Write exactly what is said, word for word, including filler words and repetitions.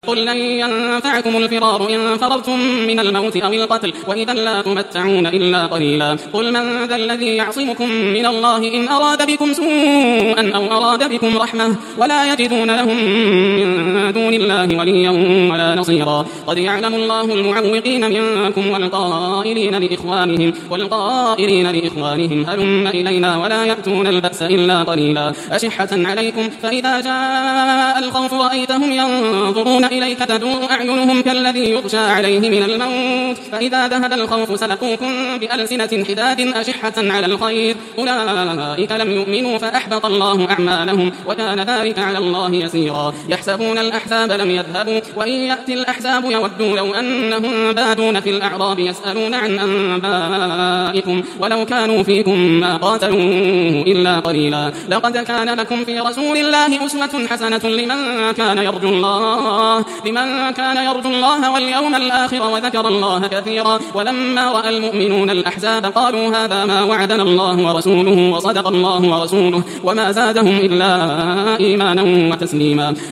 قل لن ينفعكم الفرار إن فررتم من الموت أو القتل وإذا لا تمتعون إلا قليلا قل من ذا الذي يعصمكم من الله إن أراد بكم سوءا أو أراد بكم رحمة ولا يجدون لهم من دون الله وليا ولا نصيرا قد يعلم الله المعوقين منكم والقائلين لإخوانهم والقائلين لإخوانهم هلم إلينا ولا يأتون البأس إلا قليلا أشحة عليكم فإذا جاء الخوف رأيتهم ينظرون إليك تدور أعينهم كالذي يغشى عليه من الموت فإذا ذهب الخوف سلقوكم بألسنة حداد أشحة على الخير أولئك لم يؤمنوا فأحبط الله أعمالهم وكان ذلك على الله يسيرا يحسبون الأحزاب لم يذهبوا وإن يأتي الأحزاب يودوا لو أنهم بادون في الأعراب يسألون عن أنبائكم ولو كانوا فيكم ما قاتلوا إلا قليلا لقد كان لكم في رسول الله أسوة حسنة لمن كان يرجو الله لمن كان يرجو الله واليوم الآخر وذكر الله كثيرا ولما رأى المؤمنون الأحزاب قالوا هذا ما وعدنا الله ورسوله وصدق الله ورسوله وما زادهم إلا إيمانا وتسليما